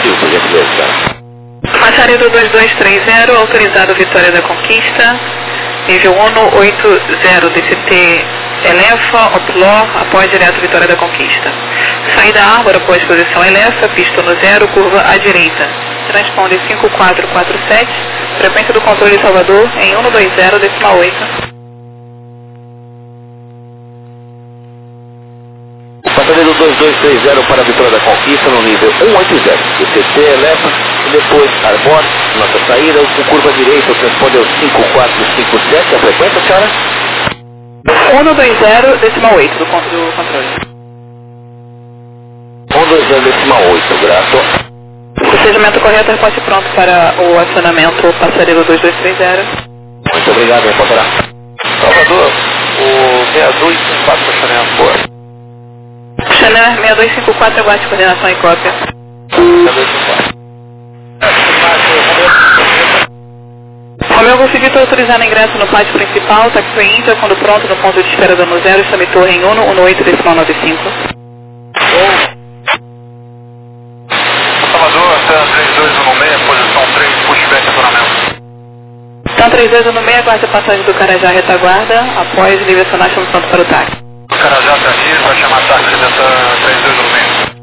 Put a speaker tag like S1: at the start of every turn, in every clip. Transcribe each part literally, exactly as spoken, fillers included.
S1: positivo, por gentileza, cara.
S2: Passaredo dois dois três zero, autorizado Vitória da Conquista, nível um oito zero D C T Elefa, Opló, apoio direto Vitória da Conquista. Saída Árvore após posição Elefa, pista no zero, curva à direita. Transponder cinco quatro quatro sete, frequência do controle Salvador em um dois zero, decimal oito.
S1: Passaredo dois dois três zero para a Vitória da Conquista no nível um oito zero. D C T Elefa e depois Arbor, nossa saída, com curva à direita, o transponder cinco quatro cinco sete, a frequência, senhora?
S2: um dois zero, decimal oito do, con do controle.
S1: um dois zero, decimal oito, grato.
S2: Procedimento correto, reporte pronto para o acionamento Passaredo dois dois três zero.
S1: Muito obrigado, reportará.
S3: Salvador, o seis dois cinco quatro para Chanel, por.
S2: Chanel seis dois cinco quatro, aguarde coordenação e cópia.
S3: seis dois cinco quatro.
S2: Romeu Golf Vitor autorizado ingresso no pátio principal, taxi Índia, quando pronto no ponto de espera dano zero, chame torre em um um oito decimal nove cinco.
S3: Salvador, três dois um seis, posição três, pushback acionamento.
S2: Então três dois um seis, aguarde a passagem do Carajá retaguarda, após livre acionar, chame pronto para o táxi.
S3: O Carajá está aqui, vai chamar a táxi dessa três dois um seis.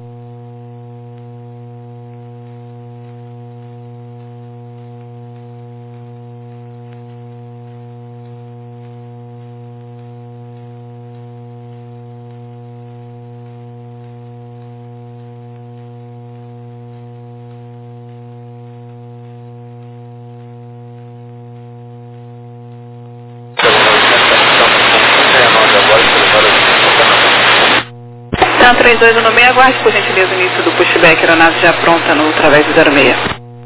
S2: Então três dois um seis, aguarde por gentileza o início do pushback, aeronave já pronta no através do zero seis.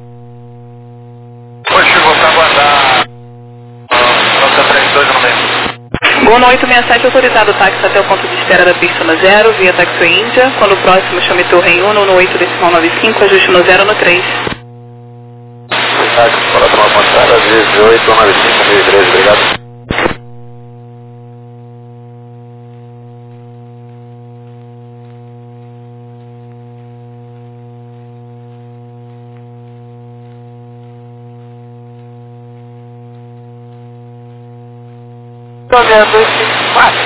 S3: Hoje chegou para aguardar a nota três dois um seis.
S2: Gol no oito seis sete, autorizado o táxi até o ponto de espera da pista no zero, via taxi Índia, quando próximo chame torre em um no oito decimal nove cinco, ajuste no zero no três.
S3: Táxi para tomar pontada, dezoito nove cinco, mil e treze, obrigado. seis dois cinco quatro.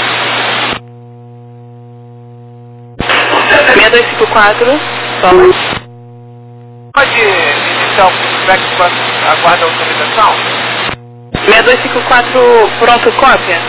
S2: seis dois cinco quatro, solo.
S3: Pode iniciar o pushback enquanto aguarda a autorização?
S2: seis dois cinco quatro, pronto, cópia.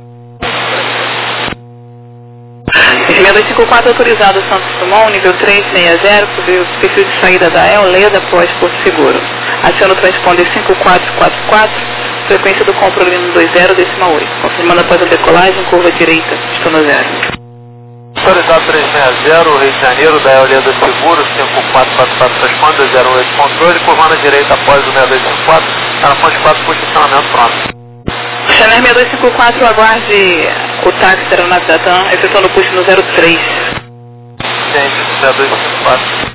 S2: seis dois cinco quatro, autorizado Santos Dumont, nível três seis zero, cobriu o perfil de saída da El Leda após Porto Seguro. Aciona o transponder cinco quatro quatro quatro, frequência do controle no dois zero decimal oito, confirmando após a decolagem, curva direita, estou no zero.
S3: Autorizado três seis zero, Rio de Janeiro, da Eoleda Seguro, cinco quatro quatro quatro responde, zero oito controle, curvando à direita após o seis dois cinco quatro, está na ponte quatro, posicionamento pronto.
S2: Chanel seis dois cinco quatro, aguarde o táxi da aeronave da TAM, efetuando o push no zero três.
S3: Gente, seis dois cinco quatro.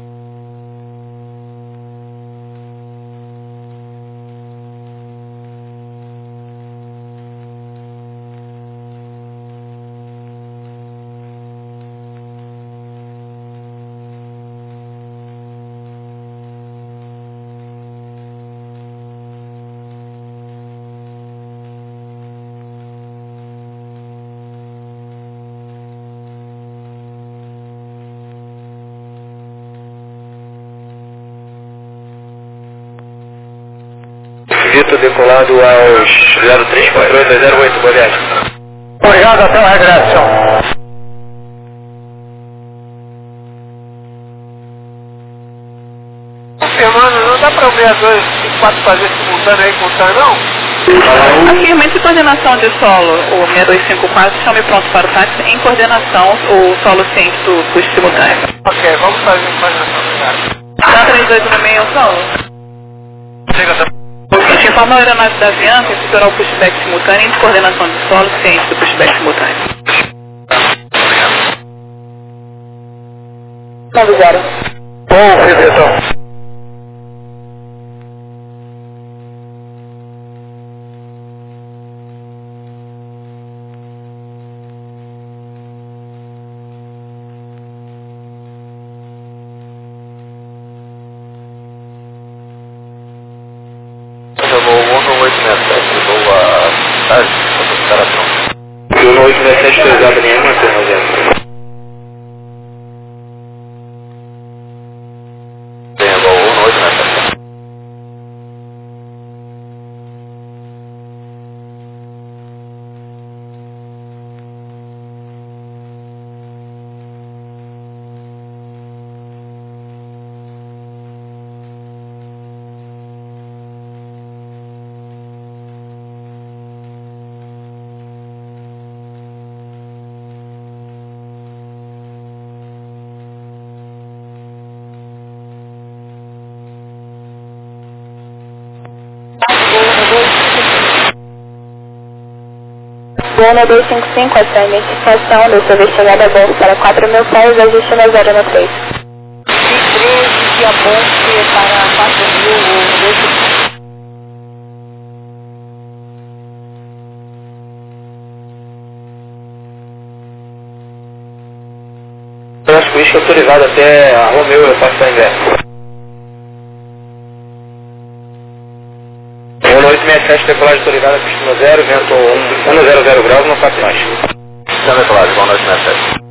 S3: Vitor decolado aos zero três quatro oito zero oito, boa viagem.
S4: Obrigado, até a regressão.
S3: Confirmando, não dá para o seis dois cinco quatro fazer simultâneo aí com o T A N, não?
S2: Afirmante de coordenação de solo, o seis dois cinco quatro, chame pronto para o táxi em coordenação, o solo ciente do push simultâneo.
S3: Ok, vamos fazer em coordenação, obrigado.
S2: Tá três dois um seis, o solo.
S3: Chega até...
S2: Te informa a aeronave da Avianca e efetuará o pushback simultâneo em coordenação de solo ciente do pushback simultâneo. nove zero.
S4: Bom, recepção.
S5: Voo no dois cinco cinco, essa é a identificação do seu vestimento a bolsa para quatro mil pés, ajuste no zero no três.
S6: E treze de a bolsa para quatro mil, o dois cinco cinco.
S3: Trânsito Whisky autorizado até a Romeu, eu passo para ingresso. Voo oito seis sete, decolagem autorizada, pista no zero, vento um zero zero graus, não faço mais. Não decolagem, voo oito seis sete.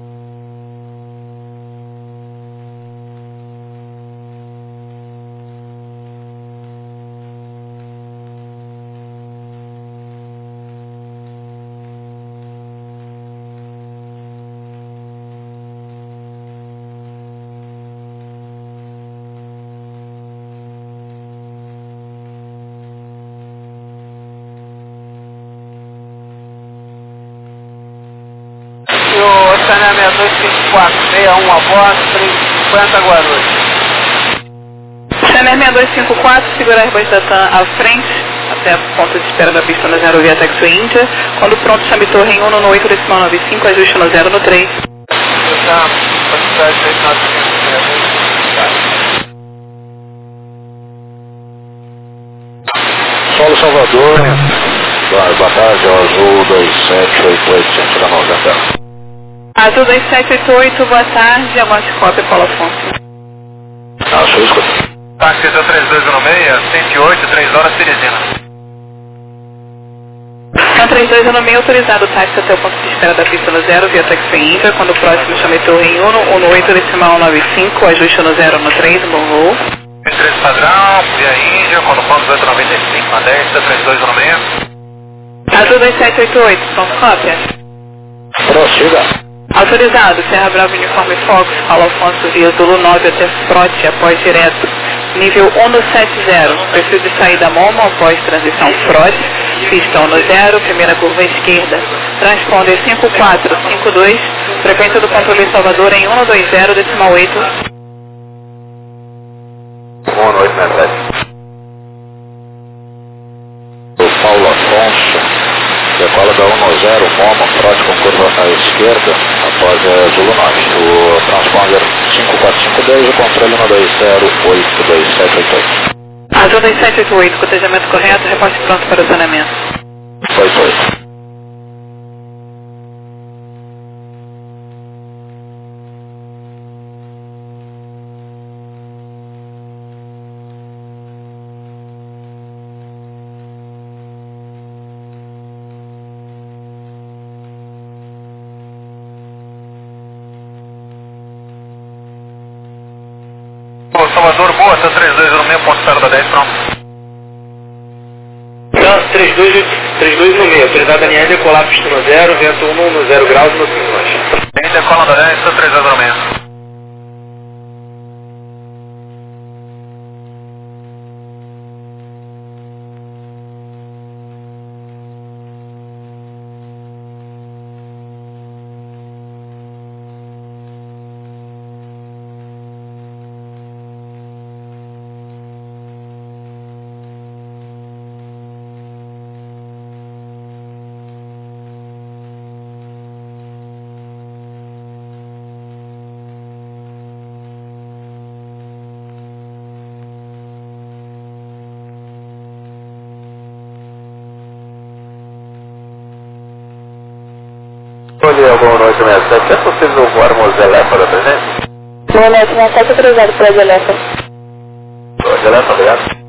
S3: Oceania seis dois cinco quatro, seis um a bordo, três cinquenta Guarulhos.
S2: Oceania seis dois cinco quatro, segurar a airbus da TAM à frente, até a ponta de espera da pista na zero via Taxi Índia. Quando pronto, chame torre em um no oito decimal nove cinco, ajuste no zero no três.
S1: Solo Salvador, boa tarde, Azul dois sete oito oito, centro da noventa.
S2: Azul dois sete oito oito, boa tarde, aguarde cópia, Paulo Afonso.
S1: Ah, sua escuta.
S3: Táxi três dois um seis, cento e oito, três horas, Teresina.
S2: Então três dois um seis, autorizado o táxi até o ponto de espera da pista no zero, via Taxi Índia. Quando o próximo chame torre em um no oito decimal nove cinco, ajuste no zero no três, bom voo.
S3: vinte e três padrão, via Índia, quando pronto oito noventa e cinco, na dez, três dois um seis.
S2: Azul dois sete oito oito, pronto, cópia.
S1: Prossiga.
S2: Autorizado, Serra Brava Uniforme Fox, Paulo Afonso via Zulu nove até Frote, após direto. Nível um no sete zero, perfil de saída Momo, após transição Frote, pista um no zero, primeira curva à esquerda. Transponder cinco quatro cinco dois, frequência do controle Salvador em um no dois zero, decimal oito.
S1: Boa noite, minha velha. O Paulo Afonso. Decola da um no zero, Momo, Frote com curva à esquerda, após é Zulu nove. O transponder cinco quatro cinco dois, o controle no dois zero oito dois sete oito oito.
S2: Azul dois sete oito oito, cotejamento correto, reporte pronto para o saneamento.
S1: oito oito.
S3: Salvador, boa, tá três dois um seis, ponto zero da dez, pronto. Tá, três dois um seis, autorizado a N R, decolar pista no zero, vento um no zero graus, no cinco nós. Tem decola da dez, tá três dois um seis.
S1: Olha, boa noite, minha sete. É possível voarmos Elefa da presente?
S5: Boa noite, minha sete, autorizado para a Elefa.
S1: Elefa, obrigado.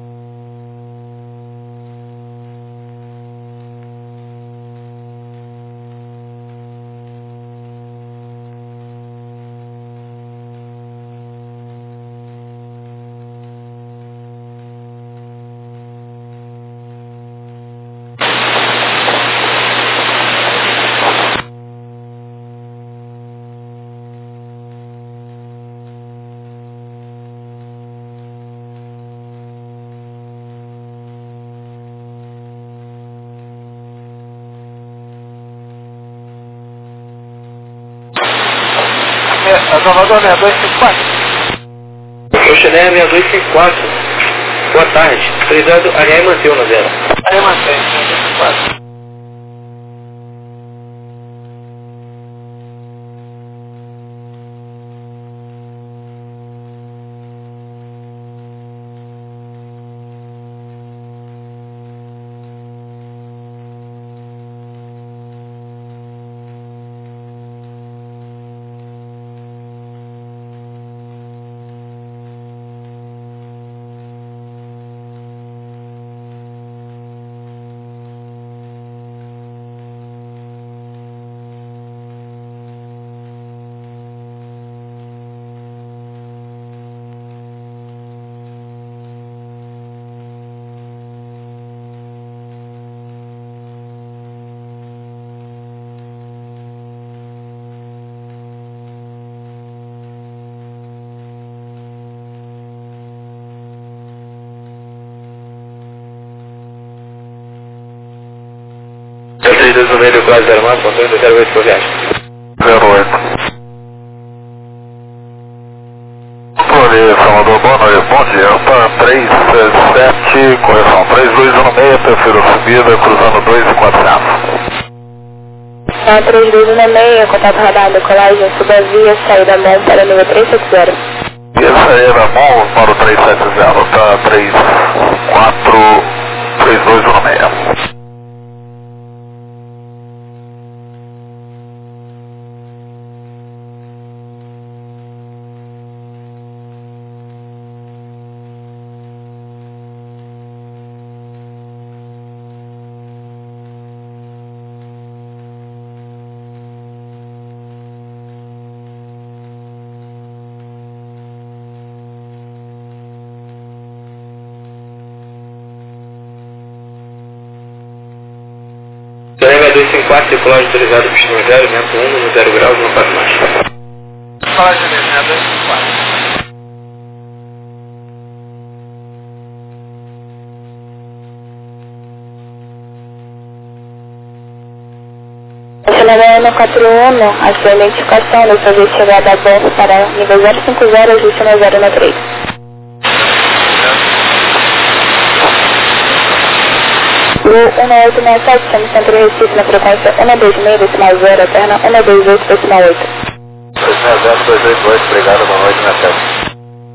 S3: A Salvador seis dois cinco quatro. Oceania seis dois cinco quatro. Boa tarde. Autorizado, Ariane manteve no zero. Ariane manteve, seis dois cinco quatro.
S1: três dois no meio, classe zero nove, controle do zero oito por viagem.
S3: zero oito. Controle, Salvador, boa noite, bom dia. Tá três sete, correção, três dois um seis, terceira subida, cruzando dois e quatrocentos.
S5: Tá três dois um seis, contato radar, decolagem, subavia, saída mão para nível três sete zero.
S3: E essa aí era mão para o três sete zero, tá três quatro, três dois um seis.
S1: Sonema dois cinco quatro, circular autorizado pistão zero, vento um, no zero graus, não pode mais.
S3: Fala, Juliana, dois cinco quatro.
S5: Sonema quatro um, a sua identificação da sua vez chegada a bordo para nível zero cinco zero, ajuste no zero um três. O um oito seis sete, estamos centro de Recife na frequência um dois seis, decimal zero, eterna um dois oito, decimal oito.
S3: dois seis zero, dois oito oito, obrigado, boa noite, minha tela.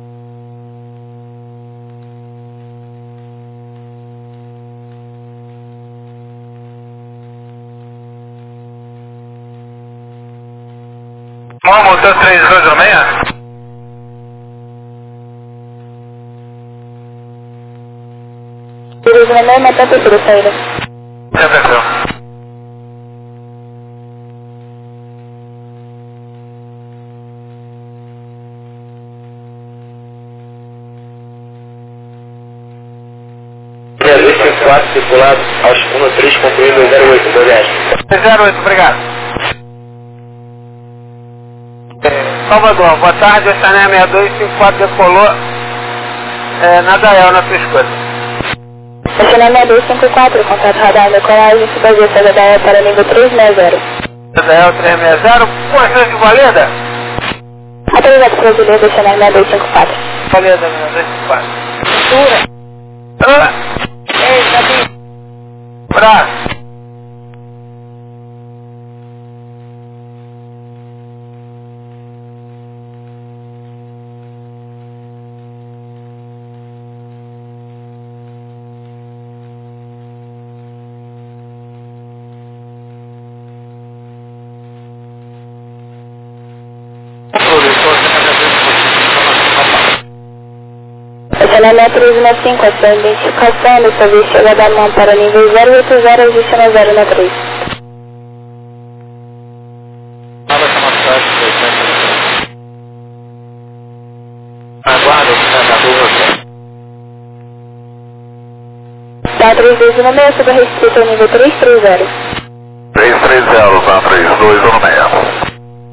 S4: Vamos, motor três dois um seis.
S5: três um seis, mantém a terceira saída.
S4: Atenção.
S1: dois cinco quatro, circulado aos um três, concluindo zero oito, por viagem.
S4: zero oito, obrigado. Salvador, boa tarde, a Chanel seis dois cinco quatro decolou é, na Dael, na sua escuta.
S5: Chanel seis dois cinco quatro, contato radar, decolagem, subavia, saída da para nível três seis zero.
S4: Dael três seis zero, constante de Valeda?
S5: Autorizado brasileiro da Chanel seis dois cinco quatro.
S4: Valeda, seis dois cinco quatro.
S6: Dura.
S4: Ah,
S6: Ei, Gabi.
S4: braço.
S5: Chanel três um cinco, a sua identificação da sua vez chegada a mão para nível zero oito zero, ajuste no zero um três.
S3: Nada com a cidade de oitenta. Aguarda, o que
S5: Tá três dois um seis, sob restrito ao nível três três zero.
S3: três três zero, tá três dois um seis.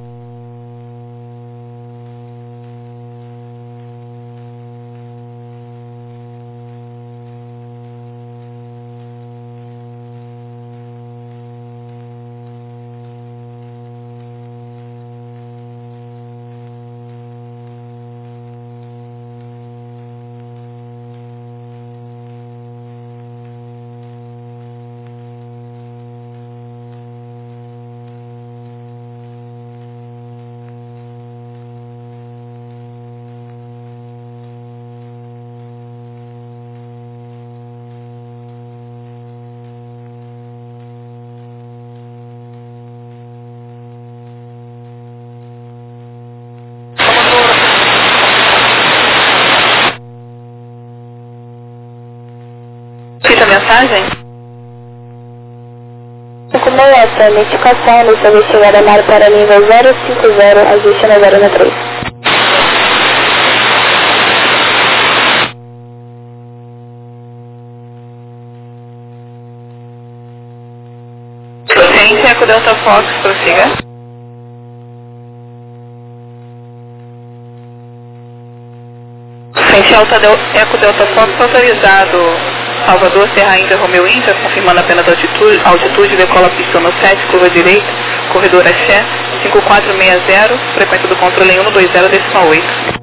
S2: Fica a mensagem?
S5: cinco seis, a identificação da sua vez chegada a mão para nível zero cinco zero, ajuste no zero um três.
S2: Ciência, Eco Delta Fox, prossiga. Ciência Alta Del, Eco Delta Fox autorizado. Salvador, Serra Índia, Romeu Índia, confirmando apenas a altitude, altitude, decola pista no sete, curva direita, corredor Axé, cinco quatro seis zero, frequência do controle em cento e vinte decimal oito.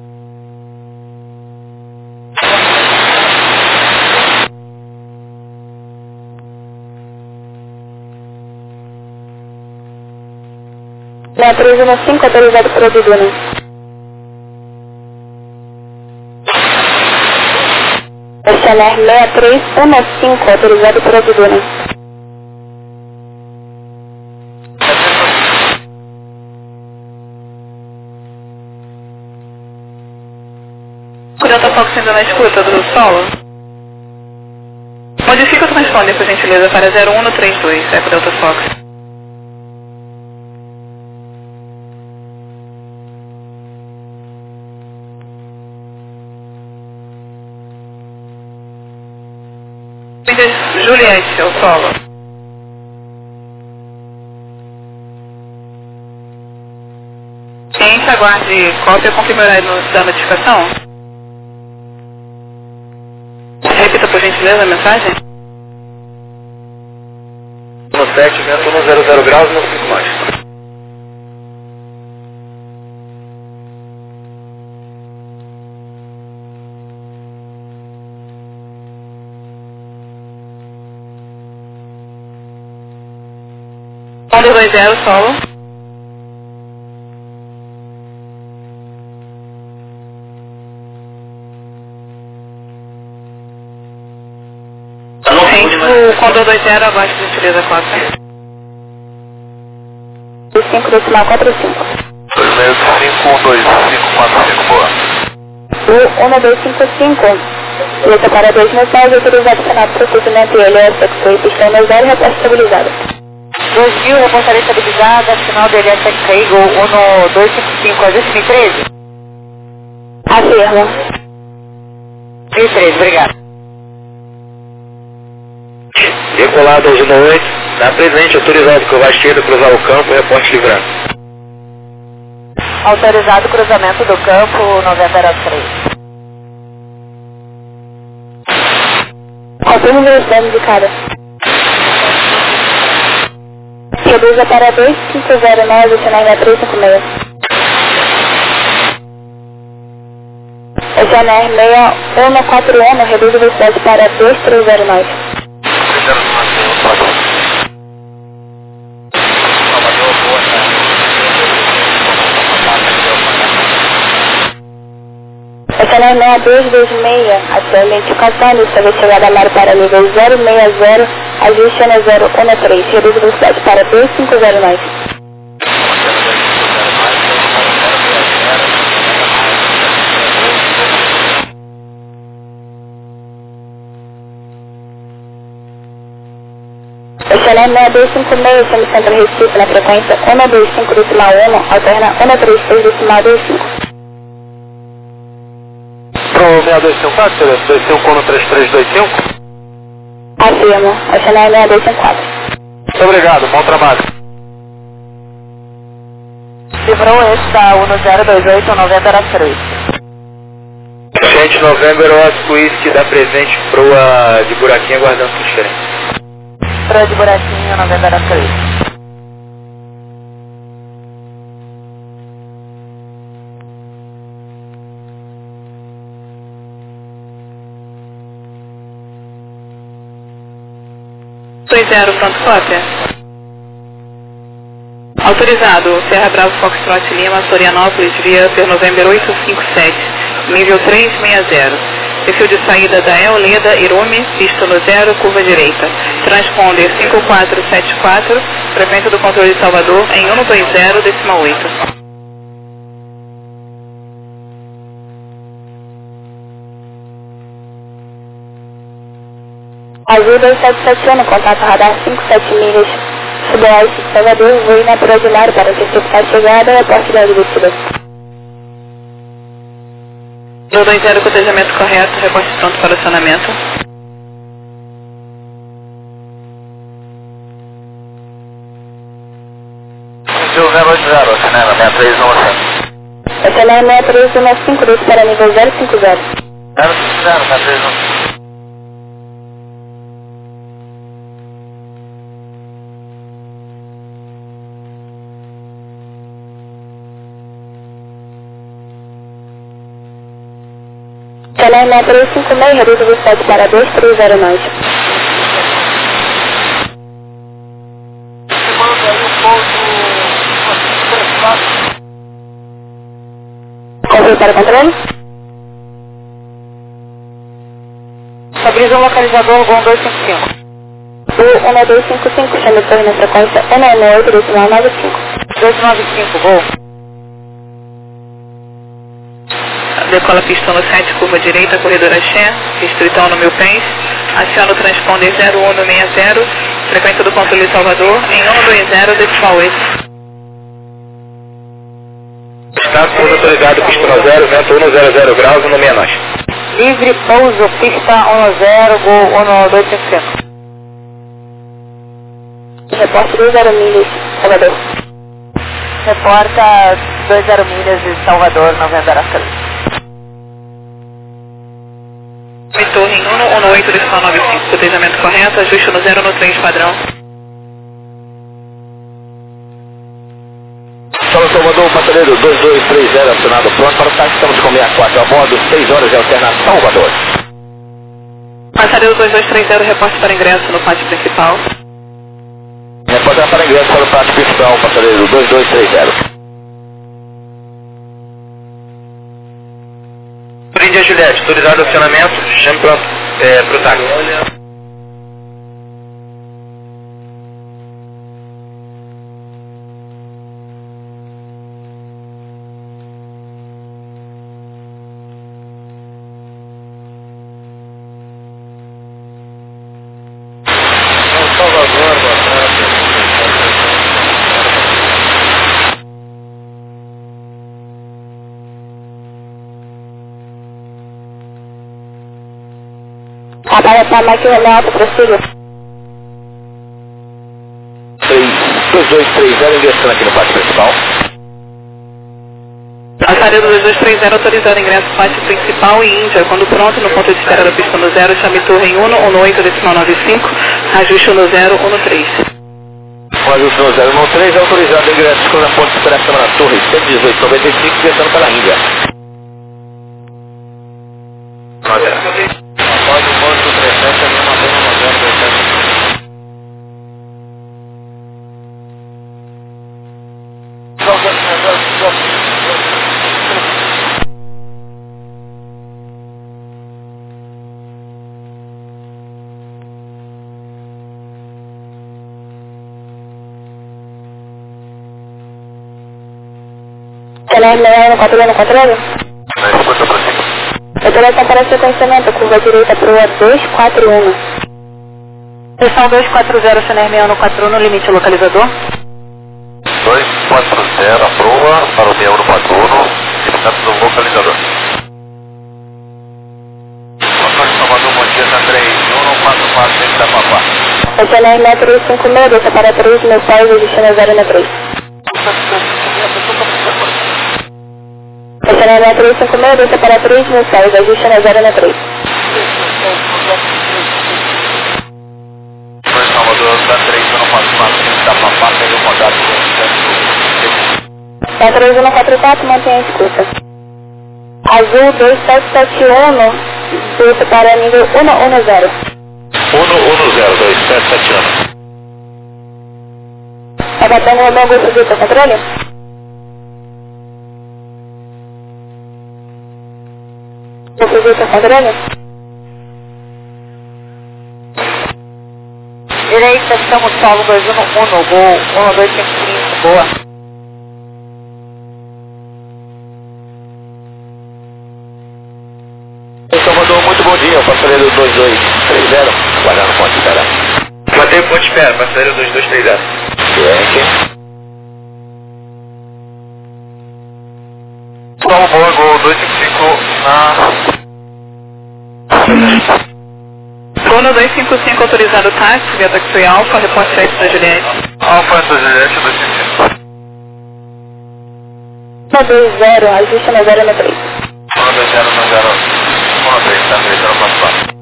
S5: seis três um cinco, autorizado para Duduna. Questionário seis três um cinco, autorizado para Duduna.
S2: O Delta Fox ainda na escuta do solo? Modifica o transponder, por gentileza, para zero um três dois, Eco Delta Fox. Juliette, ao solo. Quem aguarde cópia confirmará da notificação? Repita por gentileza a mensagem.
S1: No sete, vento um zero zero graus, não cinco mais.
S2: um dois zero, solo. O Condor dois zero, abaixo de gentileza quatro.
S5: cinco decimal quatro cinco.
S3: dois seis cinco um dois cinco quatro cinco, boa.
S5: O um dois cinco cinco. Letra para dois mensagens, autorizado Senado, procedimento I L S X oito, pistão no zero, reposta estabilizada.
S6: dois mil, reportaria estabilizada, final do I L S X Eagle um dois cinco cinco, ajuste mil e treze?
S5: Afirma.
S6: mil e treze, obrigado.
S1: Decolado aos um oito, na presente, autorizado curva esquerda, cruzar o campo, reporte livrado.
S6: Autorizado cruzamento do campo noventa três.
S5: Confirma velocidade indicada. Reduza para dois cinco zero nove, sinal seis três cinco seis. S N R seis um quatro um, reduz a velocidade para dois três zero nove. S N R seis dois dois seis, atualmente caçando, está chegada a mar para nível zero seis zero, ajuste N zero um três, reduz a velocidade para dois cinco zero nove. S N R seis dois cinco seis, semicentro Recife, na frequência um dois cinco decimal um, alterna um três seis decimal dois cinco.
S3: Pro seis dois cinco quatro, dois cinco um três três dois cinco.
S5: Afirmo, S N R seis dois cinco quatro.
S3: Muito obrigado, bom trabalho.
S6: Livrou esta um zero dois oito noventa três.
S1: Gente, November Oscar Whisky dá presente proa de buraquinho aguardando transferência.
S6: Proa de buraquinho noventa três.
S2: dois zero, pronto, cópia. Autorizado, Serra Bravo Foxtrot Lima, Florianópolis, via per November oito cinco sete, nível três seis zero. Perfil de saída da Eoleda, Irume, pista no zero, curva direita. Transponder cinco quatro sete quatro, frequência do controle de Salvador em cento e vinte decimal oito.
S5: Azul dois sete sete um, contato radar cinco sete milhas, sudoeste de Salvador, voo natural de mar para interceptar a chegada e a porte da descida.
S2: Zero dois zero, cotejamento correto, reporte pronto para acionamento.
S3: zero oito zero, S N R seis três um cinco.
S5: S N R seis três um cinco, dois para nível zero cinco zero.
S3: zero cinco zero, seis três um.
S5: C N R três cinco seis, reduz a velocidade para dois três zero nove. Confirme para o controle.
S6: Estabiliza o localizador Gol dois cinco cinco.
S5: O um dois cinco cinco, chame torre na frequência um nove oito, decimal nove cinco.
S6: dois nove cinco, Gol.
S2: Decola pista no sete, curva direita, corredor Axé, restritão no mil pés. Aciona o transponder zero um seis zero, frequência do controle Salvador, em um dois zero, decimal oito.
S1: Estado pouso autorizado, pista no zero, vento um zero zero graus, no meia nós.
S6: Livre pouso, pista um zero, Gol um dois cinco cinco.
S5: Reporte dois zero milhas, Salvador.
S6: Reporta dois zero milhas de Salvador, noventa Aracaju.
S2: Torre em um um oito, decimal nove cinco, cotejamento correto, ajuste no zero no três padrão.
S1: Solo Salvador, passageiro dois dois três zero, acionado pronto para o táxi, estamos com sessenta e quatro a bordo, seis horas de alternação, Salvador.
S2: Passageiro dois dois três zero, reporte para ingresso no pátio principal.
S1: Reporte para ingresso para o pátio principal, passageiro dois dois três zero. Índia Juliette, autorizado acionamento, chame pronto, é, pro táxi. Salvador, boa tarde.
S5: Abaixo a máquina alta, prossiga.
S1: dois dois três zero, ingressando aqui no pátio principal.
S2: Passageiro dois dois três zero, autorizado ingresso no pátio principal e Índia. Quando pronto, no ponto de espera da pista no zero, chame torre em um um oito, decimal nove cinco, ajuste no zero um três.
S1: O ajuste no zero um três, autorizado ingresso com a ponte de esperação na torre cento e dezoito noventa e cinco, ingressando pela Índia. Após o ponto do trezentos, a minha mantém no zero dois sete.
S5: C N R no controle, no controle?
S1: Escuta, prossiga.
S5: Operação para sequenciamento, curva direita para o dois quatro um.
S6: Estação dois quatro zero, C N R seis um quatro um, no limite localizador.
S1: dois quatro zero, aprova para o seis um quatro um, limitados do localizador. Motor de Salvador, bom dia, tá três um quatro quatro, dentro da Papá.
S5: C N R três cinco seis, desça para três mil pés, ajuste no zero no três. C N R três cinco seis, desça para três mil pés, ajuste no zero no três.
S1: Salvador, tá três um quatro quatro, dentro da Papá, pega o contato com
S5: Tá três um quatro quatro, mantenha a escuta. Azul dois sete sete um, desça para nível um um zero.
S1: um um zero, dois sete sete um.
S5: Tá batendo o meu gosto de controle? Gosto de controle?
S6: Direita, estamos salvo dois um um, Gol um dois cinco cinco, boa.
S1: Salvador, muito bom dia, passageiro dois dois três zero, aguardando ponto de espera. Mantém o ponto de espera, passageiro dois dois três zero. Ciente. Vamos boa, Gol dois cinco cinco na...
S2: Gol no dois cinco cinco, autorizado táxi, via Taxi Alfa, reporte sete da Juliette.
S1: Alfa da Juliette dois cinco cinco.
S5: um dois zero, ajuste no zero no três.
S1: um dois zero no zero um três, tá três zero quatro quatro.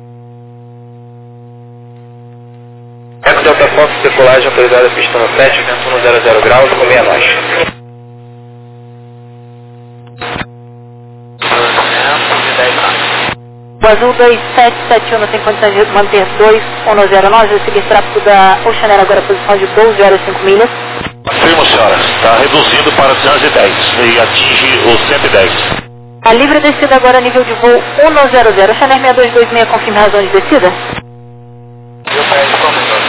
S1: Eco Delta Fox, decolagem autorizada, pista no sete, vento um zero zero graus, com meia nós. duzentos e dez graus.
S6: O azul dois sete sete um não tem condições de manter dois um zero nove, vai seguir tráfego da Ocean Air agora, posição de doze horas e cinco milhas.
S7: Afirmo, senhora. Está reduzindo para duzentos e dez e atinge os cento e dez.
S6: A livre descida agora, nível de voo um zero zero. Ocean Air seis dois dois seis, confirme razão de descida.
S3: Eu peço comentário.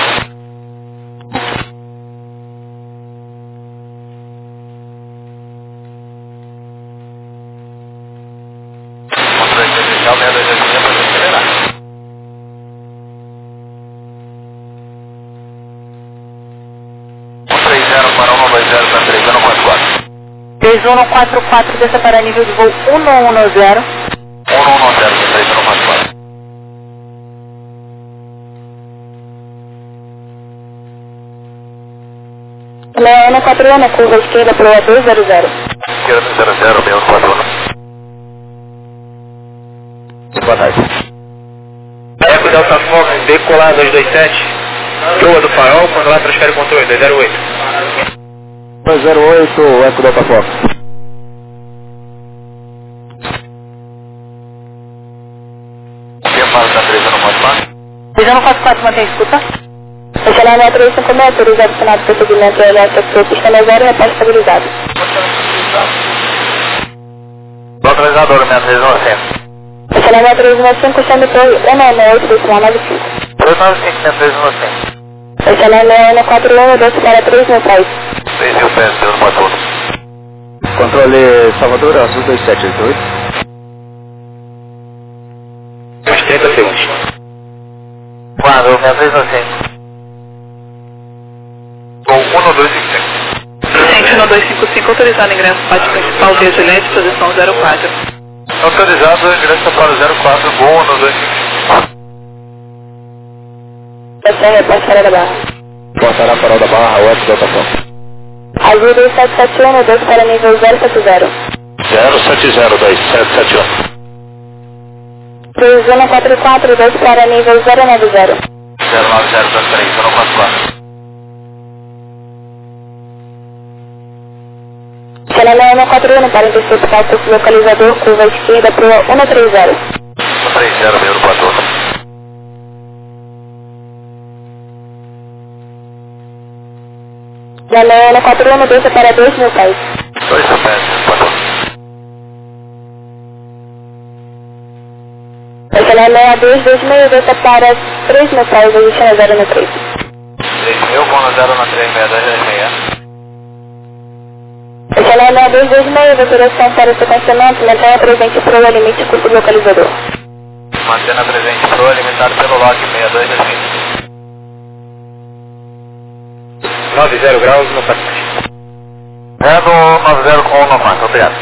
S3: Inicial seis dois dois seis para acelerar. um três zero para um dois zero para três um quatro quatro.
S6: três um quatro quatro, desça para nível de voo um um zero.
S3: um um zero para três um quatro quatro.
S5: Leona quatro um, curva esquerda para o dois zero zero.
S3: Esquerda zero zero, Leona quatro um.
S1: Boa tarde. Eco Delta Fox, decolar dois dois sete. Proa do farol, quando lá transfere o controle, dois zero oito.
S8: dois zero oito, Eco Delta Fox.
S3: Quem fala da três um quatro quatro?
S6: três um quatro quatro, mantém a escuta.
S5: Ocean Air três cinco seis, autorizado sinal de procedimento elétrico, pista zero, reparo estabilizado.
S3: Localizador seis três um cinco.
S5: Ocean Air três um cinco, chame torre um nove oito, decimal nove cinco.
S3: três nove cinco, seis três um cinco.
S5: Ocean Air Leona quatro um, doce para três mil pés.
S3: três mil pés, Leona quatro um.
S8: Controle Salvador, azul dois sete oito oito.
S1: Mais trinta segundos.
S3: Quadro, seis três um cinco. Ou um dois cinco cinco.
S2: Gente, um dois cinco cinco, autorizado ingresso pátio principal, via Gillette, posição zero quatro.
S3: Autorizado, ingresso para o zero quatro, bom um dois cinco cinco.
S5: Ocean Air, Porta da Barra.
S8: Portará farol da Barra, o Eco Delta Fox.
S5: Azul dois sete sete um, doce para nível zero sete zero.
S7: zero sete zero dois sete sete um.
S5: três um quatro quatro, doce para nível zero nove zero.
S3: zero nove zero para três um quatro quatro.
S5: Ocean um quatro um, para interceptar o localizador, curva esquerda para o um três zero.
S3: um três zero, Leona quatro um.
S5: Leona quatro um, desça para dois mil pés.
S3: dois mil pés, quatro um.
S5: Ocean dois dois seis, desça para três mil pés, Ocean zero no três.
S3: três mil, com zero na três seis dois dois seis.
S5: Ocean dois dois seis, autorização para o sequenciamento, mantenha presente para o limite curso do localizador.
S3: Mantendo presente pro alimentado pelo lock seis dois dois cinco.
S1: noventa graus no Pacífico.
S3: É do noventa com um no quatro, obrigado.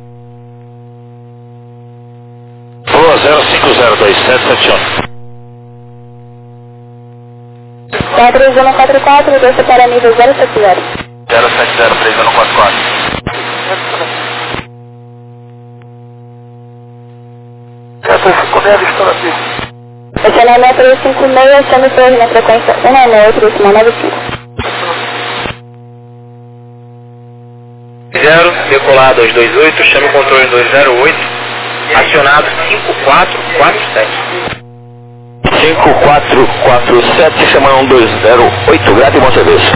S7: Proa zero cinco zero dois sete sete um.
S5: três um quatro quatro, desça para nível zero sete zero.
S3: zero sete zero, três um quatro quatro. Essa ficou meia lista aqui.
S5: Ocean três cinco seis, chame torre na frequência um nove oito, decimal nove cinco.
S1: zero, decolar dois dois oito, chame o controle dois zero oito, acionado cinco quatro quatro sete.
S7: cinco quatro quatro sete, chama um dois zero oito, grave bom serviço.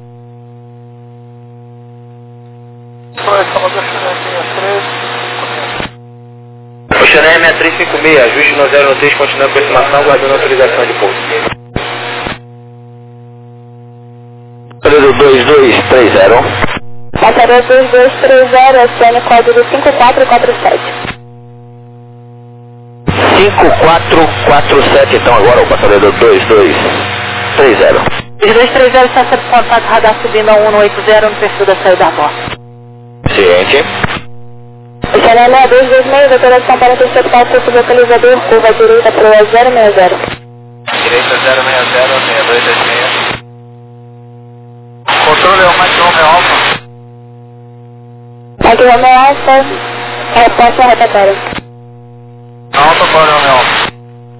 S1: Ocean Air seis três cinco seis, ajuste no zero três, continua a aproximação, guardando autorização de pouso.
S7: dois dois três zero.
S5: Passaria dois dois três zero, acione código cinco quatro quatro sete.
S7: cinco quatro quatro sete, então agora o passageiro dois dois três zero.
S6: dois dois três zero, está sob contato, radar subindo a um oito zero no perfil da saída da porta.
S7: Ciente.
S5: Ocean dois dois seis, autorização para interceptar o curso do localizador, curva direita para o zero seis zero.
S3: Direita zero seis zero, seis dois dois seis. Controle é o Mike Romeo Alpha.
S5: Mike Romeo Alpha, resposta rotatória.
S3: Alpha para Romeo Alpha.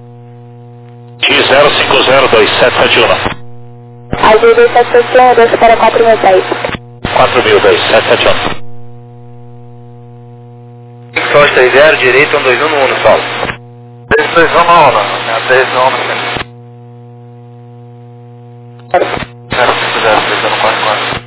S7: X zero cinco zero dois sete sete um.
S5: Azul dois sete sete um, desce para quatro mil pés.
S7: quatro mil dois sete sete um.
S1: Sol três zero, direito um dois um no um no solo.
S3: três três um na hora, sessenta e três um no centro. zero cinco zero três zero quatro quatro.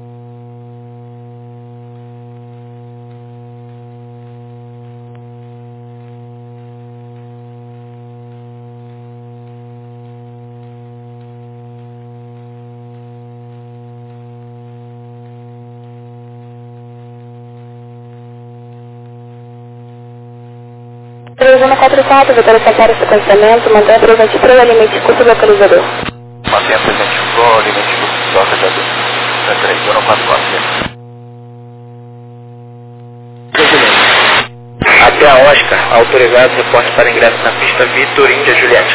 S5: três um quatro quatro, Vitória Santana, sequenciamento, mantenha presente para o limite curto localizador.
S3: Mantenha presente para o limite curto localizador. três um quatro quatro.
S1: Até a Oscar, autorizado, reporte para ingresso na pista Vitor Índia Juliette.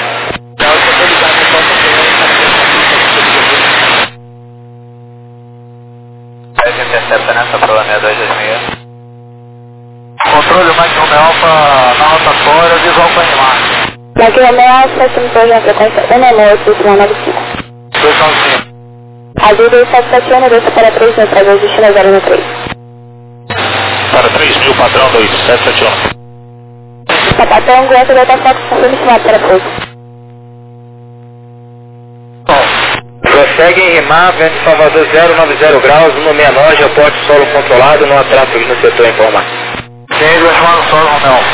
S3: Pede intercepta nessa prova sessenta e dois dois seis. Controle Mike Romeo Alpha na rotatória, visual para animar.
S5: Mike Romeo Alpha, estimação na frequência um nove oito, dois nove cinco.
S3: dois nove cinco.
S5: Azul dois sete sete um, dois para três, no prazo de China zero um três.
S7: Para três mil, padrão dois sete sete um.
S5: Sapatango, essa Delta Fox, confirma estimado para pouso.
S1: Prossegue em rimar, vento Salvador zero nove zero graus, um sessenta e nove, reporte solo controlado, não há tráfego no setor informado.
S3: Quem vai chamar no solo, Romeu?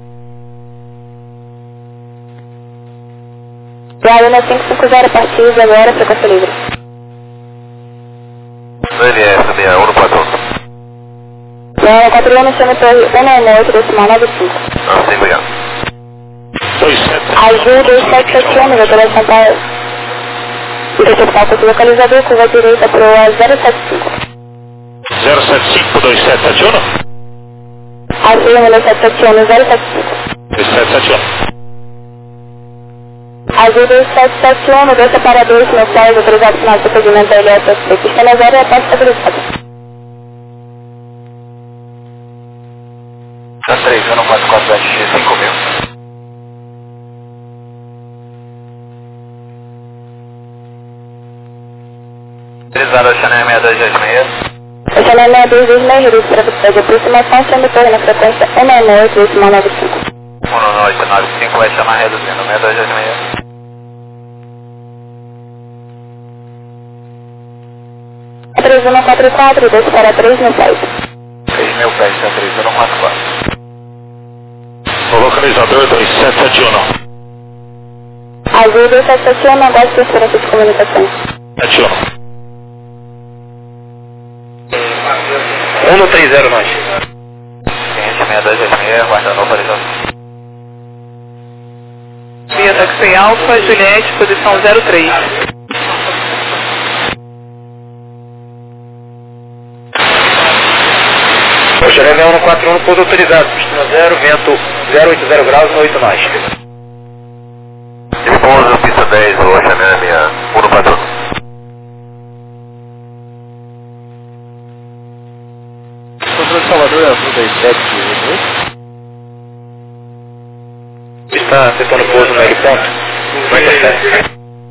S5: Laguna cinco cinco zero, partidos agora, frequência livre.
S3: Ele é essa, meia um no padrão.
S5: Laguna quatro um, chama torre um nove oito, decimal nove cinco.
S3: Não, sem obrigado.
S7: dois sete.
S5: Azul dois sete sete um, Vitória São Paulo. Interceptar curto localizador, curva direita para o zero sete cinco.
S7: zero sete cinco, dois sete sete um.
S5: Azul dois sete sete um, zero sete cinco.
S7: dois sete sete um.
S5: Azul dois sete sete um, dois separadores iniciais, autorizado final de procedimento da L S S P. Pista na zero é a parte estabilizada.
S3: três um quatro quatro sete cinco mil. Utilizado a Chanel sessenta e dois dois seis.
S5: O Chanel sessenta e dois dois seis, reduzo para você de aproximação, chama torre na frequência um nove oito, decimal nove cinco.
S3: um nove oito nove cinco vai chamar reduzindo, sessenta e dois dois seis.
S5: três um quatro quatro, dois para três no site.
S3: três mil pés, três um quatro quatro.
S7: O localizador dois sete sete um.
S5: Azul dois sete sete um, negócio de transferência de comunicação.
S7: sete um.
S1: um no três zero nós.
S3: Cliente sessenta e dois dois seis, aguardando a localização.
S2: Via Taxi Alfa, Juliette, posição zero três.
S1: O Chanel um quatro um, pouso autorizado, pista zero, vento zero oito zero graus, no oito nós.
S3: De pouso, pista dez, o Chanel minha, um no padrão.
S8: Controle Salvador é azul dois sete dois.
S1: Está tentando pouso no heliponto? Vai ter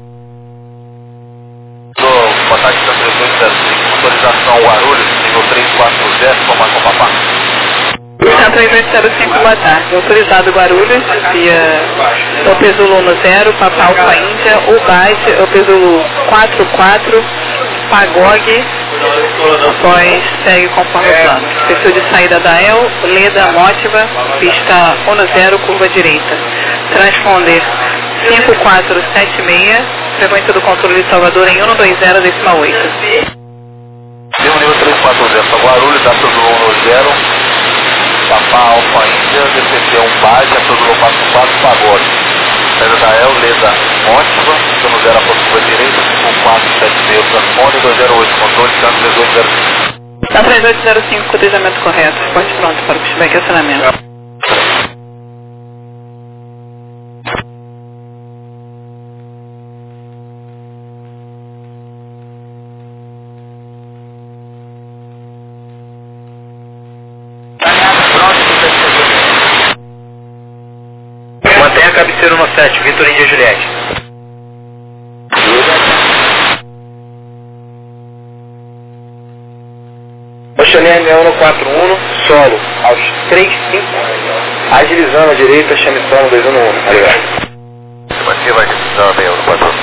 S3: Boa tarde, três dois zero cinco, motorização Guarulhos, nível três quatro zero, tomar com papá.
S2: Está três oito zero cinco, boa tarde. Autorizado Guarulhos, via Opezulo um zero, Papa Alfa Índia, Ubade, Opezulo quatro quatro, Pagog, após segue conforme o plano. Perfil de saída da E L, Leda, Mótiva, pista um zero, curva direita. Transponder cinco quatro sete seis, frequência do controle de Salvador em um dois zero, decimal oito.
S3: Nível nível três quatro zero, para Guarulhos, Opezulo um zero, Papa Alfa Índia, D C T um Base, Opezulo quatro quatro, Pagog. Saída da E L, Leda, Mótiva, um zero, a curva direita, cinco quatro sete seis, transponder dois zero oito, controle, três oito zero cinco.
S2: Está três oito zero cinco, cotejamento correto. Pode pronto para o feedback e acionamento.
S1: Mantenha a cabeceira no sete, Vitor Índia Juliette. O Chanel um quatro um, solo, aos três cinco,
S3: Agilizando a direita, chame som dois um um. Obrigado.
S7: Estimativa, agilizando meia um no quatro.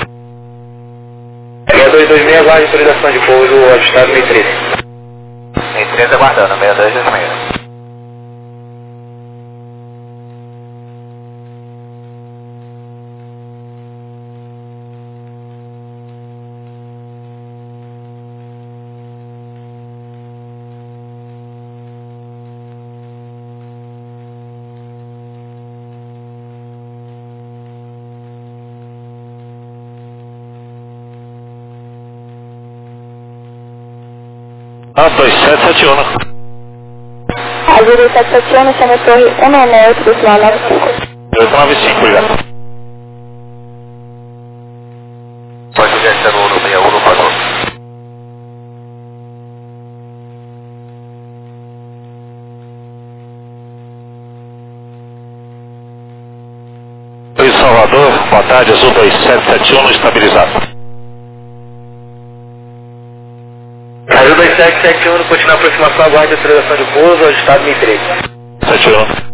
S3: seis dois dois seis, aguarde autorização de pouso ajustado meio três.
S7: meio três aguardando, seis dois dois seis.
S3: Ah, dois sete sete um.
S5: Azul sete sete um, chama torre um nove oito, decimal nove cinco.
S3: oito nove cinco, obrigado.
S7: Pode ligar zero um seis um no quatro.
S3: Oi, Salvador, boa tarde, Azul dois sete sete um, estabilizado. Azul dois sete sete um, continua a aproximação, aguarde a autorização de pouso, ajustado meio três. sete um.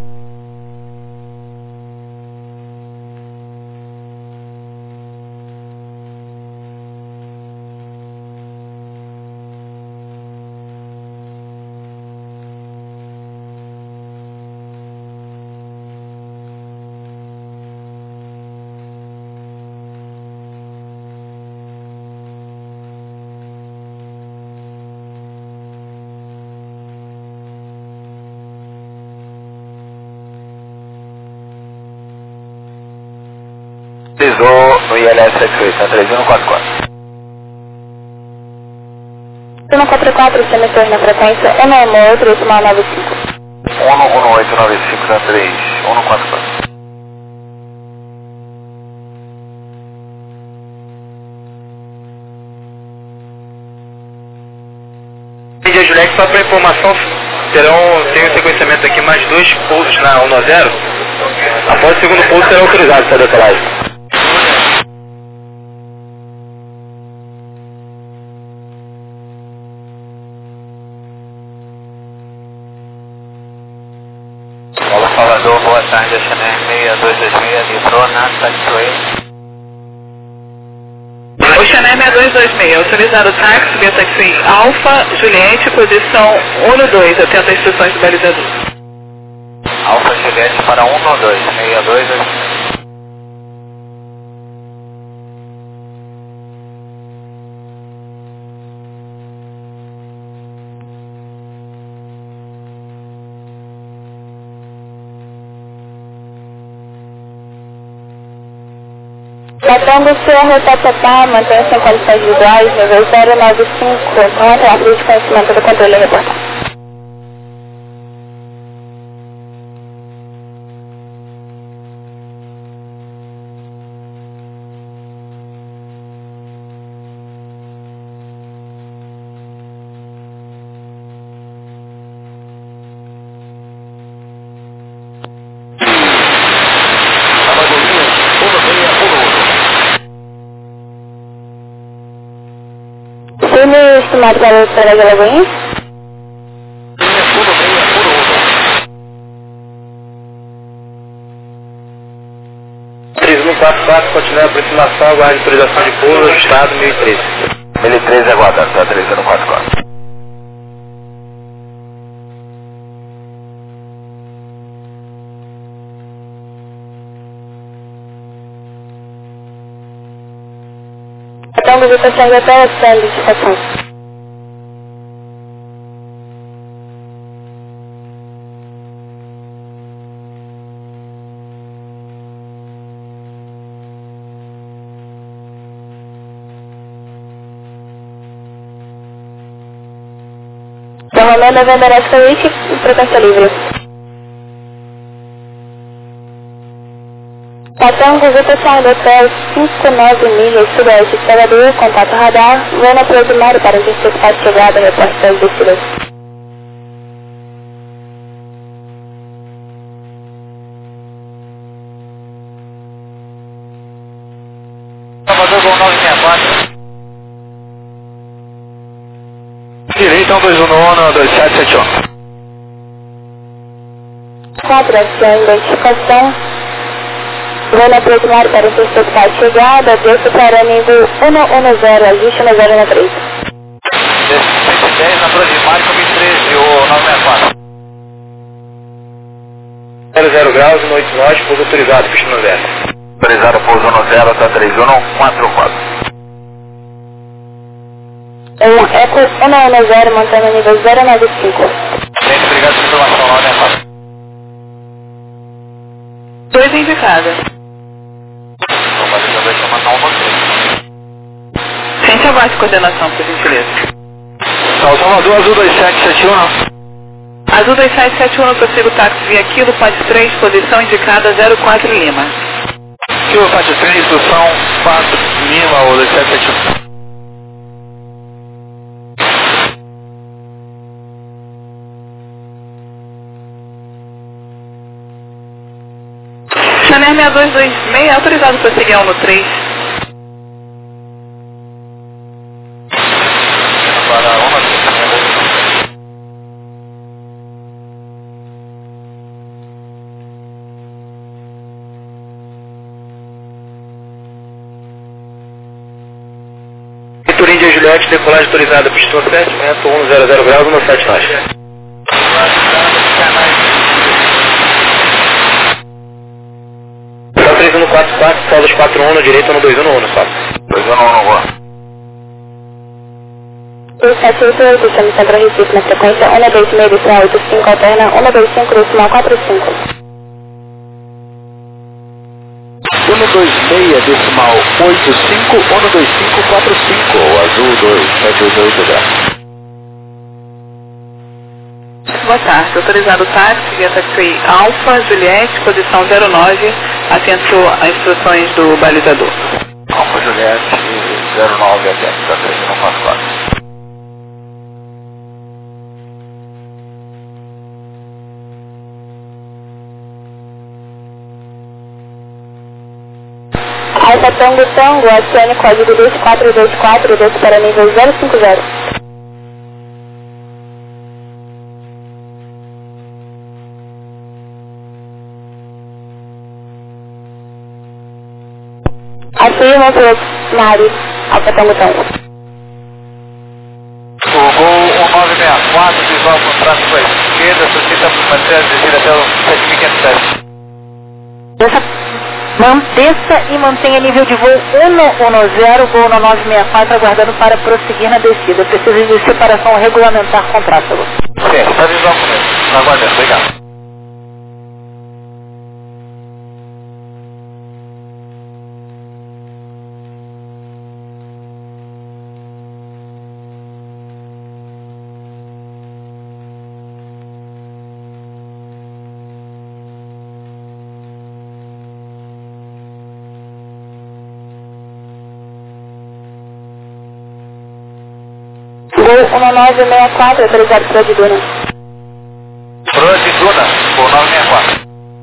S7: Pisou no I L S setenta e oito, três um no quatro quatro.
S5: um quatro quatro, chama torre na frequência um nove oito, decimal nove cinco.
S7: um um oito nove cinco três um no quatro quatro.
S3: Índia Juliette, só para informação, terão, tem um sequenciamento aqui, mais dois pousos na um nove zero. Após o segundo pouso, será autorizado essa decolagem.
S7: Olá, Salvador, boa tarde, Chanel seis dois dois seis, livrou na Taxiway.
S2: O Chanel seis dois dois seis, autorizado o táxi, via taxi Alfa, Juliette, posição um no dois, atento às instruções do balizador.
S7: Alfa Juliette para um no dois, seis dois dois seis.
S5: Tratando o seu rotatapá, mantenha-se em condições visuais, nível zero nove cinco, com a tráfego de conhecimento do controle reportado. Filme estimado para o Pereira de Alagoinhas?
S3: três um quatro quatro, continua a aproximação, aguarde autorização de pouso, ajustado mil e três.
S7: mil e três aguardando, tá três um quatro quatro.
S5: Então, visitações até a sala de estação. São Romano, Avenida Suíte e frequência livre. Patrão, visitação do hotel cinco nove milhas sudoeste de Salvador, contato radar, voo na primário para antecipar a chegada e reporte das descidas.
S7: Salvador, Gol nove seis quatro.
S3: Direita, um dois um no dois sete sete um.
S5: quatro, ação identificação. Vou na primária para interceptar a chegada, desço para nível um um zero, ajuste no zero um três.
S3: cento e dez na primária, comi treze, o nove seis quatro.
S1: zero zero graus, noite norte, pouso autorizado, pista no zero.
S3: Autorizado, pouso no zero, até três um quatro quatro.
S5: Um Eco um um zero, mantendo o nível zero nove cinco.
S3: Gente, obrigado pela informação, nove seis quatro.
S2: Dois indicadas.
S3: Então, mas já vai chamar não você.
S2: Gente, abaixo coordenação, por gentileza.
S1: Salvador, Azul dois sete sete um.
S2: Azul dois sete sete um, prossigo táxi via Quilo, Pad três, posição indicada zero quatro Lima.
S1: Quilo, Pad três, posição quatro Lima, ou dois sete sete um.
S2: Chanel seis dois dois seis, autorizado para seguir um no três.
S3: Para uma
S1: Vitor Índia Juliette, decolagem autorizada, pista sete, vento um zero zero graus, um sete nove. três um quatro quatro, solos quatro um no direito, um dois um no um, só.
S3: dois um no um,
S5: um sete oito oito, chame Centro Recife na frequência um dois seis decimal oito cinco, alterna um dois cinco decimal quatro cinco.
S7: um dois seis decimal oito cinco, um dois cinco quatro cinco, Azul dois sete oito oito graus.
S2: Boa tarde, autorizado táxi via taxi Alfa, Juliette, posição zero nove, atento às instruções do balizador.
S3: Alfa Juliette, zero nove, atento, da três um quatro quatro.
S5: Alfa Tango Tango, acione código dois quatro dois quatro, desce para nível zero cinco zero. Afirma o Mari, Alfa Tango Tango.
S3: O gol um nove seis quatro, visual com traço para a esquerda, solicita para manter descer até o sete mil quinhentos e sete.
S6: Desça e mantenha nível de voo um um zero, voo no nove seis quatro, aguardando para prosseguir na descida. Precisa de separação regulamentar com tráfego.
S3: Sim, está visual comigo. Aguardando, obrigado.
S5: Gol um nove seis quatro, autorizado para de Duna.
S3: Pro de Duna, gol nove seis quatro.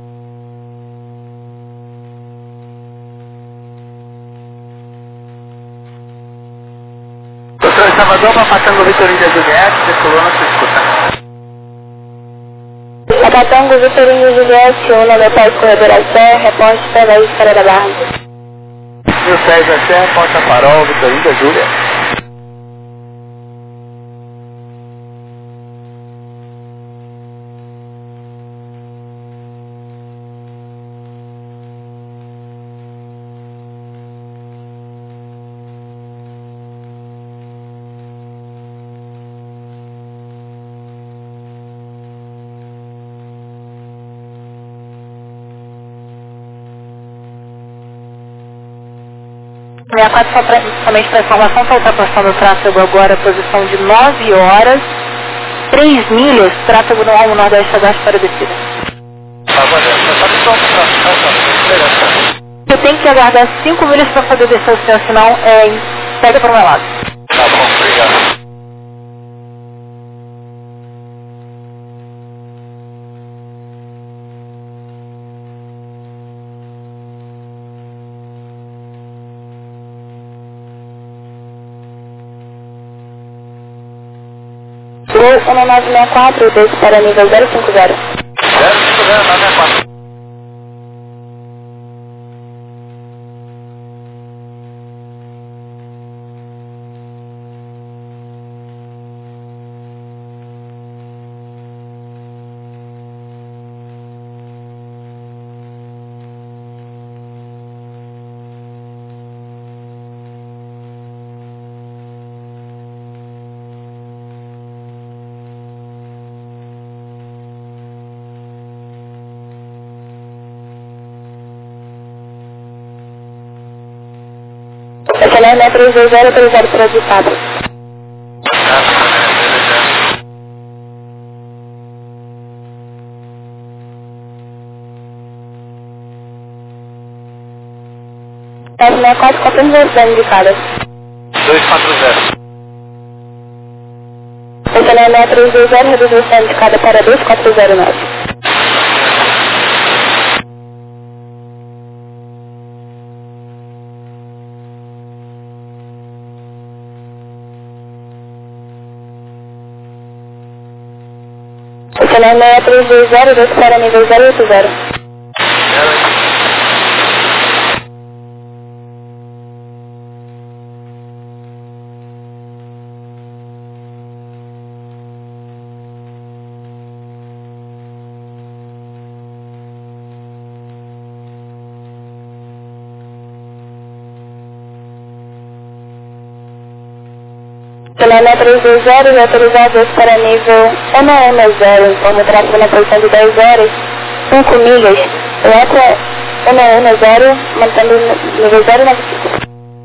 S4: Doutor Salvador, Papatango Vitor Índia Juliette, decolou na sua escuta.
S5: Papatango Vitor Índia Juliette, um no Pai Corredor a Sé, reponte para a Esfera da Barra.
S4: mil seis a Sé, Ponta Farol, Vitor Índia Juliette.
S6: sessenta e quatro, só pra, somente para informação, está ultrapassando o tráfego agora, posição de nove horas, três milhas, tráfego no Almo Nordeste Abaixo para a descida. Você tem que aguardar cinco milhas para poder descer o seu sinal, é, pega para o meu lado.
S3: Tá bom, obrigado.
S5: Gol um nove seis quatro, desce para nível zero cinco zero.
S3: zero cinco zero,
S5: S L R três dois zero, autorizado para ditado. S L R quatro, confirma velocidade indicada.
S3: dois quatro zero.
S5: S L R três dois zero, reduz velocidade indicada para dois quatro zero nove. S L R três dois zero, dois para nível zero oito zero. S L R três dois zero, autorizados para nível um um zero, informa o tráfego na posição de dez horas, cinco milhas, letra um um zero, mantendo nível zero nove cinco.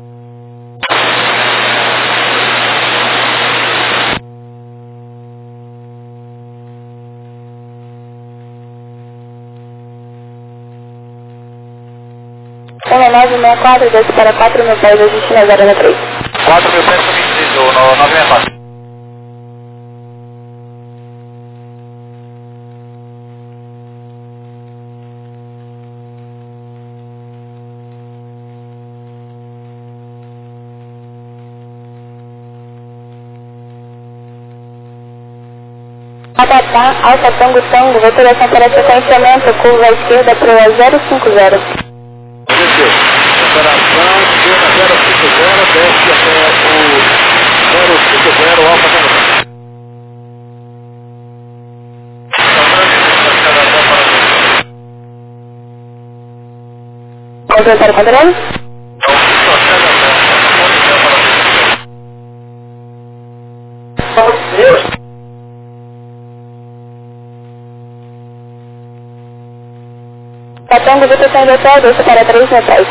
S5: um nove seis quatro, dois para quatro mil pés, ajuste na zero três.
S3: quatro mil pés substituído, no nove seis quatro.
S5: Atatá, Alfa Tango Tango, veteração para sequenciamento, curva à esquerda para o zero cinco zero.
S7: Operação, esquerda zero cinco zero, desce até o zero cinco zero, Alfa Tango Tango.
S5: Completar o controle? Tango, detecção de hotel, dois para três metais.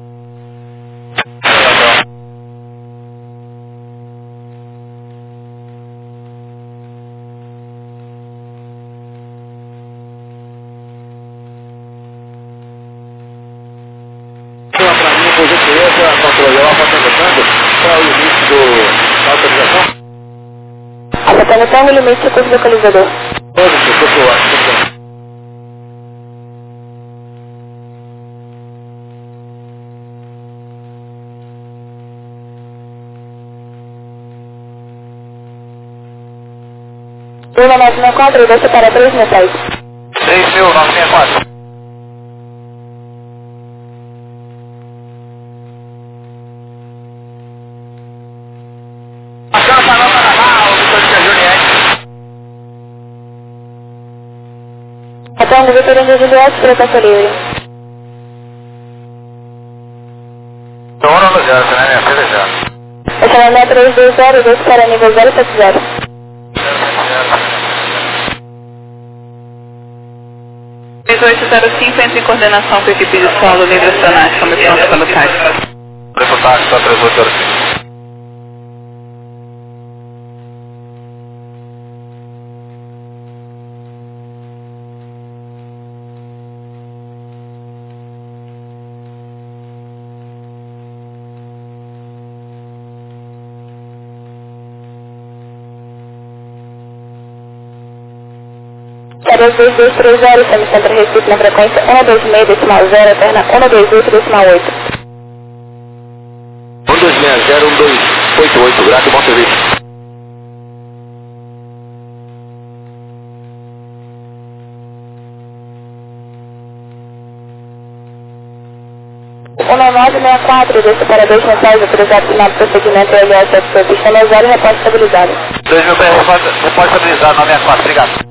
S7: Para mim, por gentileza, controle Alfa Tango Tango, qual é o limite do, da autorização?
S5: Alfa Tango Tango, limite do curso localizador.
S7: Todo o circuito,
S5: um nove seis quatro, dois para três metais.
S3: três mil novecentos e sessenta e quatro. Passando para nota naval, Vitor de Juliette.
S5: Tango, Vitor de Juliette, frequência livre.
S3: Então, hora no zero, né? Minha filha já.
S5: S L R três dois zero, dois para nível zero sete zero.
S2: três oito zero cinco, entra em coordenação com a equipe de solo livre acionário, como pronto pelo táxi.
S3: Deputado, só três oito zero cinco.
S5: dois dois dois três zero, semicentro Recife na frequência um dois seis decimal zero, alterna um dois oito decimal oito.
S1: um dois seis zero, um dois oito oito, grato, bom serviço.
S5: um nove seis quatro, dois para dois mensais, autorizado no procedimento L S F, pista zero, repórter estabilizado.
S3: dois mil pés, repórter estabilizado, nove seis quatro, obrigado.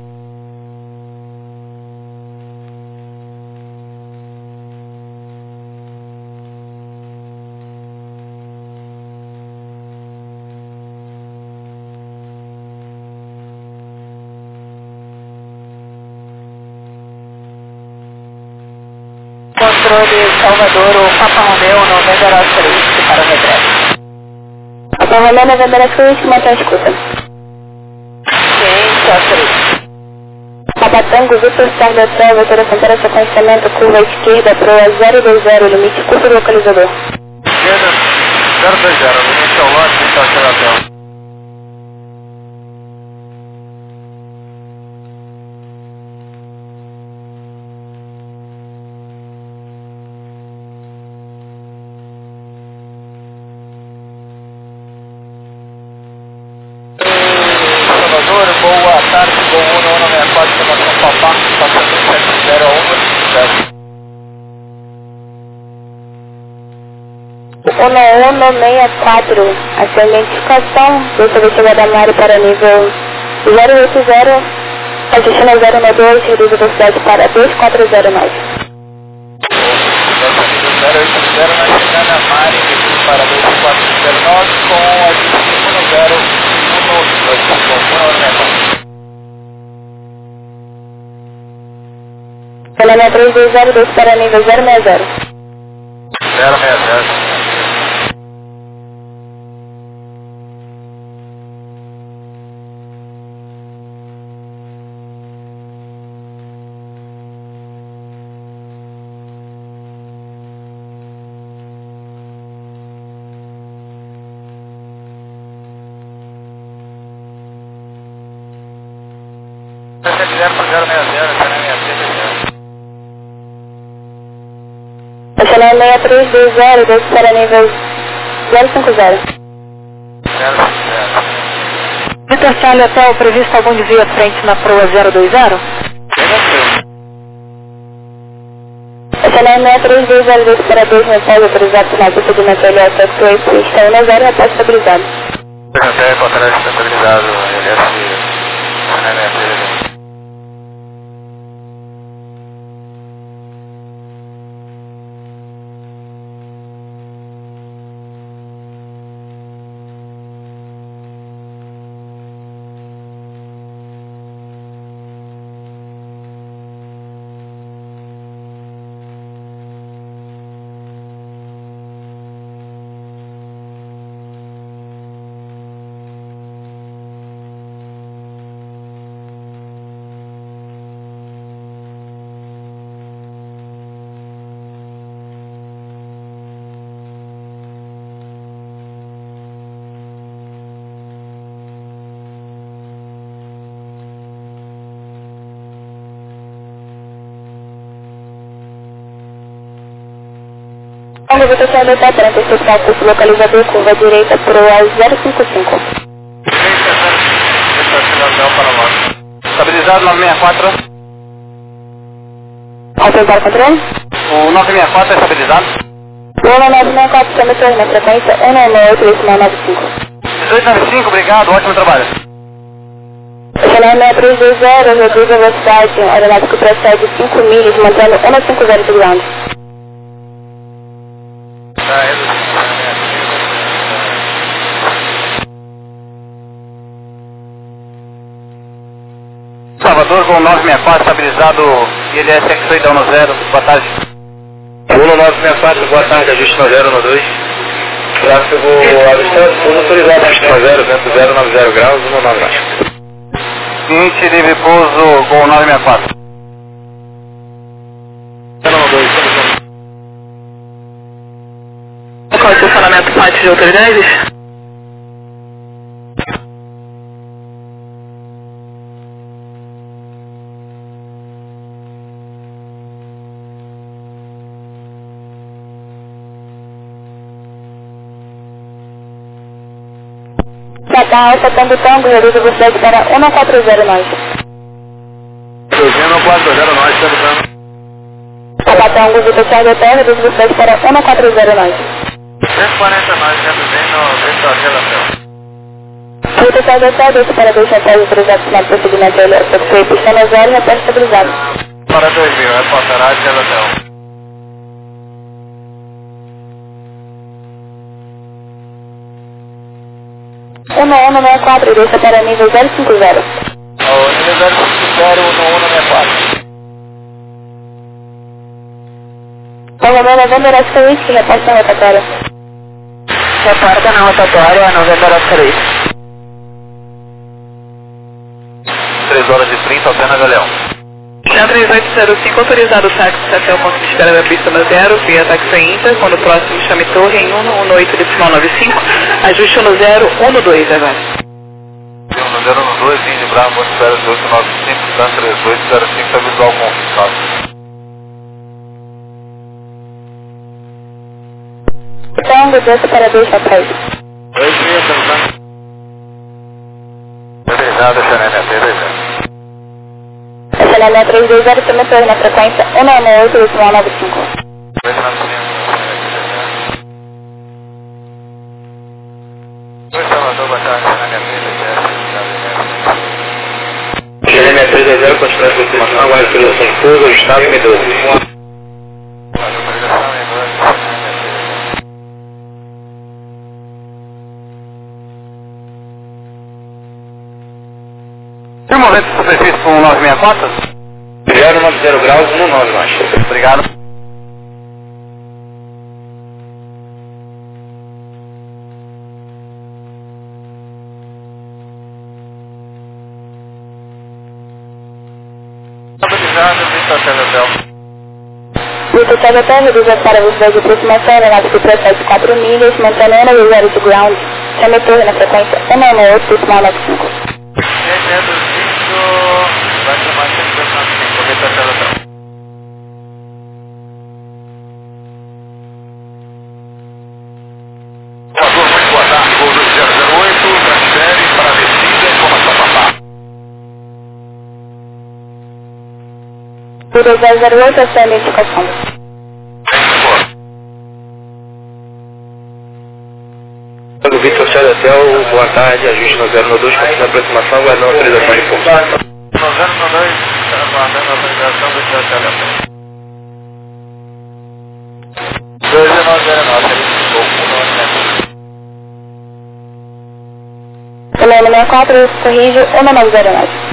S6: controle Salvador, o Papa Romeu noventa e três para o retrato.
S5: Papa Romeu noventa e três, mantém a escuta.
S6: Ciência três.
S5: Papa Tango, Vitor Charlie Hotel, vetor fronteira sequenciamento, curva esquerda, proa zero dois zero, limite curso do localizador.
S3: Esquerda, zero dois zero, limite ao lote, Vitor Charlie Hotel. Boa tarde, Gol um no um sessenta e quatro, formação Papá, passando sete zero a um sete.
S5: um um sessenta e quatro, a sua identificação, deixa de chegada da Mari para nível zero oito zero, a destino zero um dois, reduz a velocidade para dois quatro zero nove.
S3: Nossa nível zero oito zero na chegada Mari, reduz para dois quatro zero nove, com a destino zero um dois cinco.
S5: Telema três dois zero dois para nível zero seis zero.
S3: zero seis zero.
S5: Telema seis três dois zero dois para nível zero cinco zero.
S6: Vitor Charlie Hotel, previsto algum desvio à frente na proa zero dois zero?
S5: Telema seis três dois zero dois para dois, mensagem autorizado na procedimento L S F dois, está um zero, até estabilizado.
S3: Até encontrar estabilizado, L S
S5: Onde você está no tratante, esse está curso localizador, curva direita, proa zero cinco cinco.
S3: Estabilizado nove seis quatro.
S5: Autorizar o controle?
S3: O nove seis quatro é estabilizado.
S5: O um nove seis quatro, chama na frequência um nove oito oito nove cinco.
S3: dezoito nove cinco, obrigado, ótimo trabalho.
S5: Telema seis três dois zero, reduz a velocidade, aeronáutico procede cinco milhas, mantendo um cinco zero de ground.
S3: Salvador com nove seis quatro, estabilizado, I L S X oito um zero, boa tarde.
S8: Uno nove seis quatro, boa tarde, ajuste no zero um dois. Tráfego avistado, fundo autorizado, ajuste no zero, vento zero nove zero graus, um nove nove.
S3: Seguinte, livre pouso com nove seis quatro.
S8: zero um dois,
S2: Qual é o funcionamento parte de autoridades?
S5: Tata Alfa, Tango Tango, reduz a velocidade para um quatro zero nove.
S3: um quatro zero nove, Tango Tango.
S5: Tata Tango, Vitor Charlie Hotel, reduz a velocidade para um quatro zero nove.
S3: cento e quarenta e nove, sendo bem no Vitor Charlie.
S5: Vitor Charlie Hotel, deixa para dois hotéis autorizados na procedimento L S F dois, está no zero, até estabilizado.
S3: Para dois mil, é passará de hotel.
S5: um um seis quatro, deixa para nível zero cinco zero.
S3: O nível zero cinco zero, um um seis quatro.
S5: Novembro November Oscar Whisky, reporte na rotatória.
S6: Reporta na rotatória, Novembro Oscar Whisky.
S3: três horas e trinta, Altena Galeão.
S2: Já três oito zero cinco, autorizado o táxi até o ponto de espera da pista no zero, via táxi Inter, quando próximo chame torre em um um oito decimal nove cinco, ajuste no zero um dois agora.
S3: um zero um dois, Índio Bravo, ponto de espera oito nove cinco, Tan três oito zero cinco, tá visual confirmado.
S5: Tango, doze para dois, atrás.
S3: dois mil, tá Desenhado, X N M T, desenhado.
S5: X N M três dois zero, chame torre na frequência um um oito decimal nove cinco.
S3: dois nove cinco, dois Salvador, boa tarde, X N M T,
S8: X N M três dois zero, continua a confirmação, agora autorização de pouso, ajustado M doze.
S4: Tem um momento de superfície com nove seis quatro?
S8: zero nove zero graus, um nove mais.
S4: Obrigado.
S3: Estabilizado, Vitor Hotel.
S5: Vitor Hotel, reduz para velocidade de aproximação, aeronave que procede quatro milhas, mantendo um zero de ground, chame torre na frequência um um oito decimal nove cinco.
S3: Reduzindo, vai chamar de atenção cinco, Vitor Hotel. Voador, muito boa tarde, voo dois zero zero oito, transfere para a descida, informação papá.
S5: dois zero zero oito, essa é a identificação.
S8: Do Vitor Charlie Hotel, boa tarde, ajuste no zero um dois, continua a aproximação, aguardando autorização de pouso.
S3: No zero um dois, aguardando a autorização do Vitor Charlie Hotel. dois nove zero nove,
S5: um um sessenta e quatro, corrijo um nove zero nove.